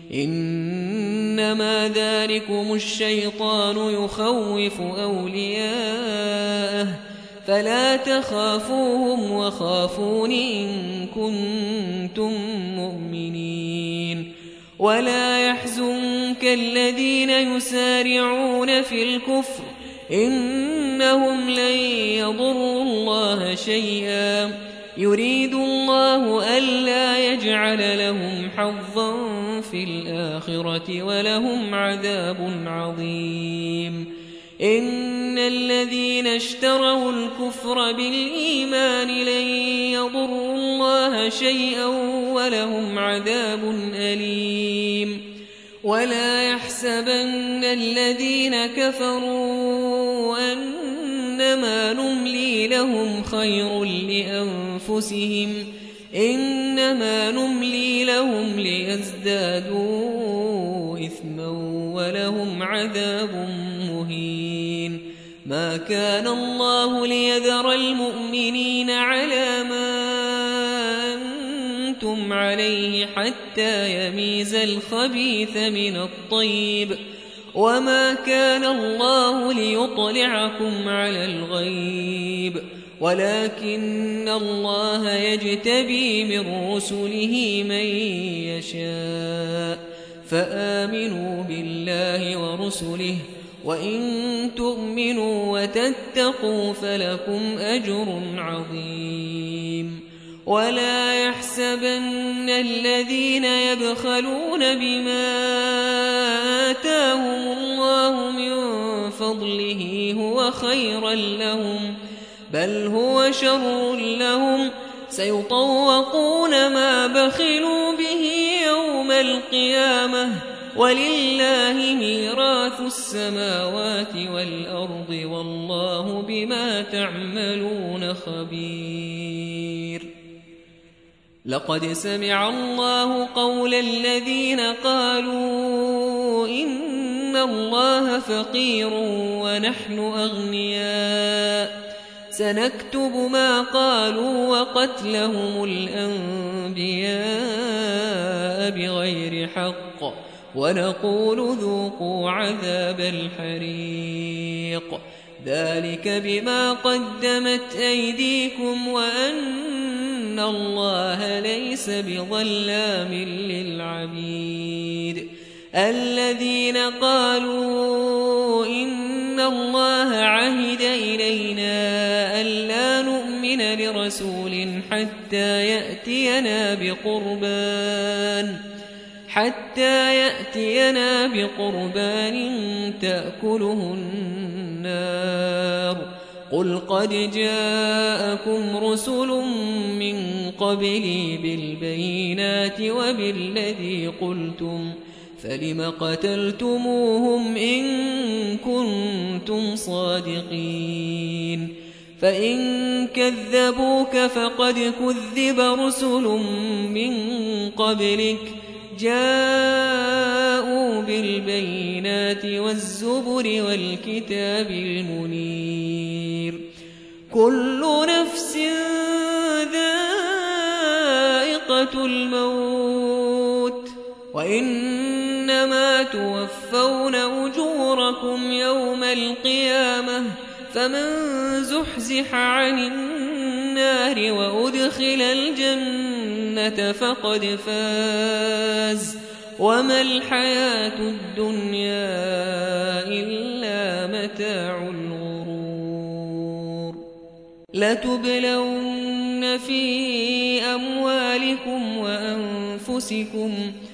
إنما ذلكم الشيطان يخوف أولياءه فلا تخافوهم وخافون إن كنتم مؤمنين. ولا يحزنك الذين يسارعون في الكفر إنهم لن يضروا الله شيئا يريد الله ألا يجعل لهم حظا في الآخرة ولهم عذاب عظيم. إن الذين اشتروا الكفر بالإيمان لن يضروا الله شيئا ولهم عذاب أليم. ولا يحسبن الذين كفروا أنما نملي لهم خير لأنفسهم إنما نملي لهم ليزدادوا إثما ولهم عذاب مهين. ما كان الله ليذر المؤمنين على ما أنتم عليه حتى يميز الخبيث من الطيب وما كان الله ليطلعكم على الغيب ولكن الله يجتبي من رسله من يشاء فآمنوا بالله ورسله وإن تؤمنوا وتتقوا فلكم أجر عظيم. ولا يحسبن الذين يبخلون بما آتاهم الله من فضله هو خيرا لهم بل هو شر لهم سيطوقون ما بخلوا به يوم القيامة ولله ميراث السماوات والأرض والله بما تعملون خبير. لقد سمع الله قول الذين قالوا إن الله فقير ونحن أغنياء سنكتب ما قالوا وقتلهم الأنبياء بغير حق ونقول ذوقوا عذاب الحريق ذلك بما قدمت أيديكم وأن الله ليس بظلام للعبيد. الذين قالوا إن الله عهد إلينا ألا نؤمن لرسول حتى يأتينا بقربان تأكله النار قل قد جاءكم رسل من قبلي بالبينات وبالذي قلتم فلم قتلتموهم إن كنتم صادقين. فإن كذبوك فقد كذب رسل من قبلك جاءوا بالبينات والزبر والكتاب المنير. كل نفس ذائقة الموت وإنما توفون أجوركم يوم القيامة فمن زحزح عن النار وأدخل الجنة فقد فاز وما الحياة الدنيا إلا متاع الغرور. لتبلون في أموالكم وأنفسكم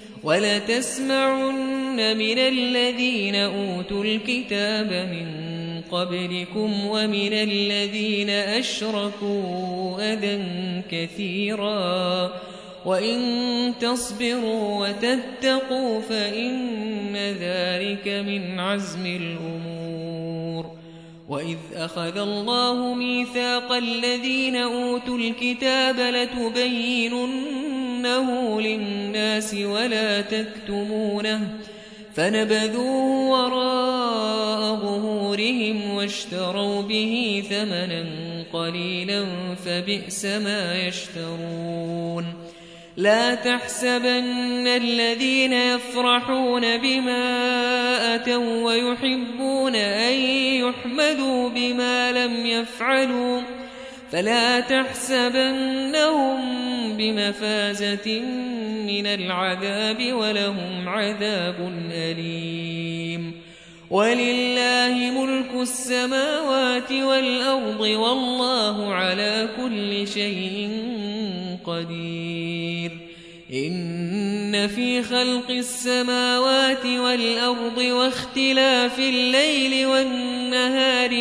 ولتسمعن من الذين أوتوا الكتاب من قبلكم ومن الذين أشركوا أذى كثيرا وإن تصبروا وتتقوا فإن ذلك من عزم الأمور. وإذ أخذ الله ميثاق الذين أوتوا الكتاب لتبينن لتبيننه للناس ولا تكتمونه فنبذوه وراء ظهورهم واشتروا به ثمنا قليلا فبئس ما يشترون لا تحسبن الذين يفرحون بما أتوا ويحبون أن يحمدوا بما لم يفعلوا فلا تحسبنهم بمفازة من العذاب ولهم عذاب أليم ولله ملك السماوات والأرض والله على كل شيء قدير إن في خلق السماوات والأرض واختلاف الليل والنهار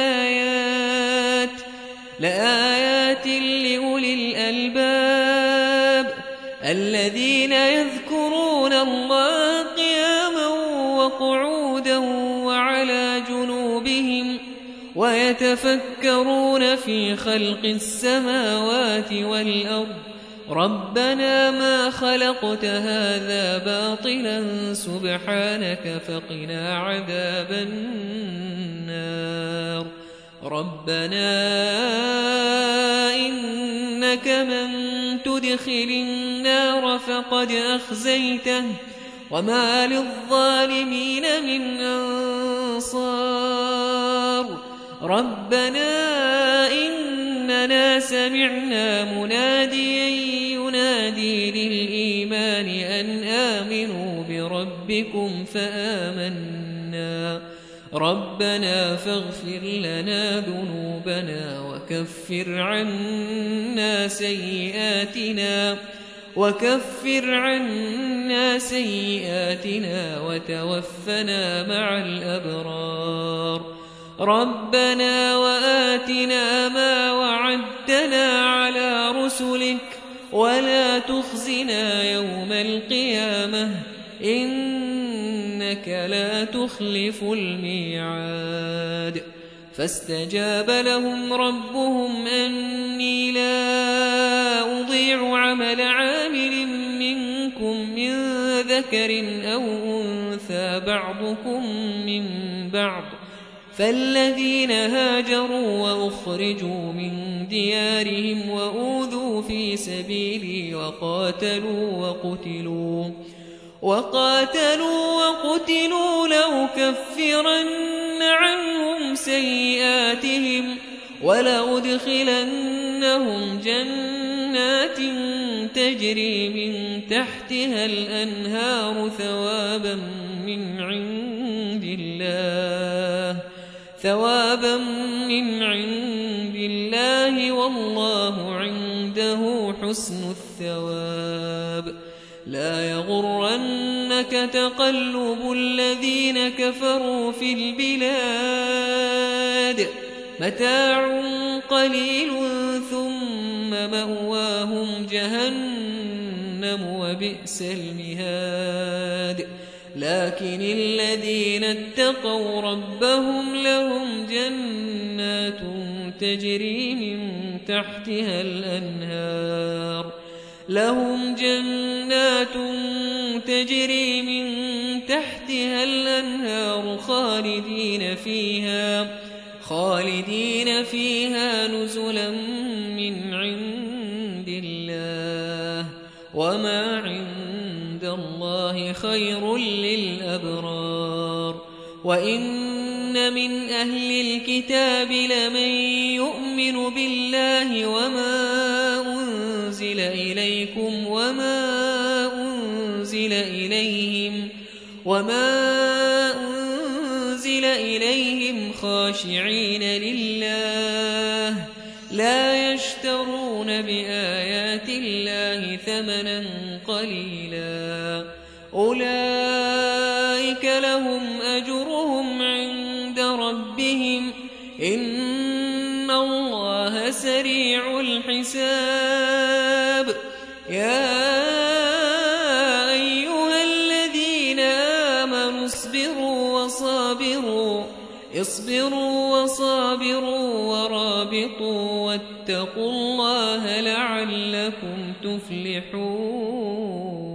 لآيات لأولي الألباب الذين يذكرون الله قياما وقعودا وعلى جنوبهم ويتفكرون في خلق السماوات والأرض ربنا ما خلقت هذا باطلا سبحانك فقنا عذاب النار ربنا إنك من تدخل النار فقد أخزيته وما للظالمين من أنصار ربنا إننا سمعنا مناديا ينادي للإيمان أن آمنوا بربكم فآمنا ربنا فاغفر لنا ذنوبنا وكفر عنا سيئاتنا وتوفنا مع الأبرار ربنا وآتنا ما وعدتنا على رسلك ولا تخزنا يوم القيامة إنك لا تخلف الميعاد فاستجاب لهم ربهم أني لا أضيع عمل عامل منكم من ذكر أو أنثى بعضكم من بعض فالذين هاجروا وأخرجوا من ديارهم وأوذوا في سبيلي وقاتلوا وقتلوا لأكفرن عنهم سيئاتهم ولأدخلنهم جنات تجري من تحتها الأنهار ثوابا من عند الله والله عنده حسن الثواب لا يغرنك تقلب الذين كفروا في البلاد متاع قليل ثم مأواهم جهنم وبئس المهاد لكن الذين اتقوا ربهم لهم جنات تجري من تحتها الأنهار خالدين فيها نزلا من عند الله وما عند الله خير للأبرار وإن من أهل الكتاب لمن يؤمن بالله وما أنزل إليكم وما أنزل إليهم خاشعين لله لا يشترون بآيات الله ثمنا قليلا أولئك لهم أجرهم عند ربهم إن الله سريع الحساب يا أيها الذين آمنوا اصبروا وصابروا اصبروا وصابروا ورابطوا واتقوا الله لعلكم تفلحون.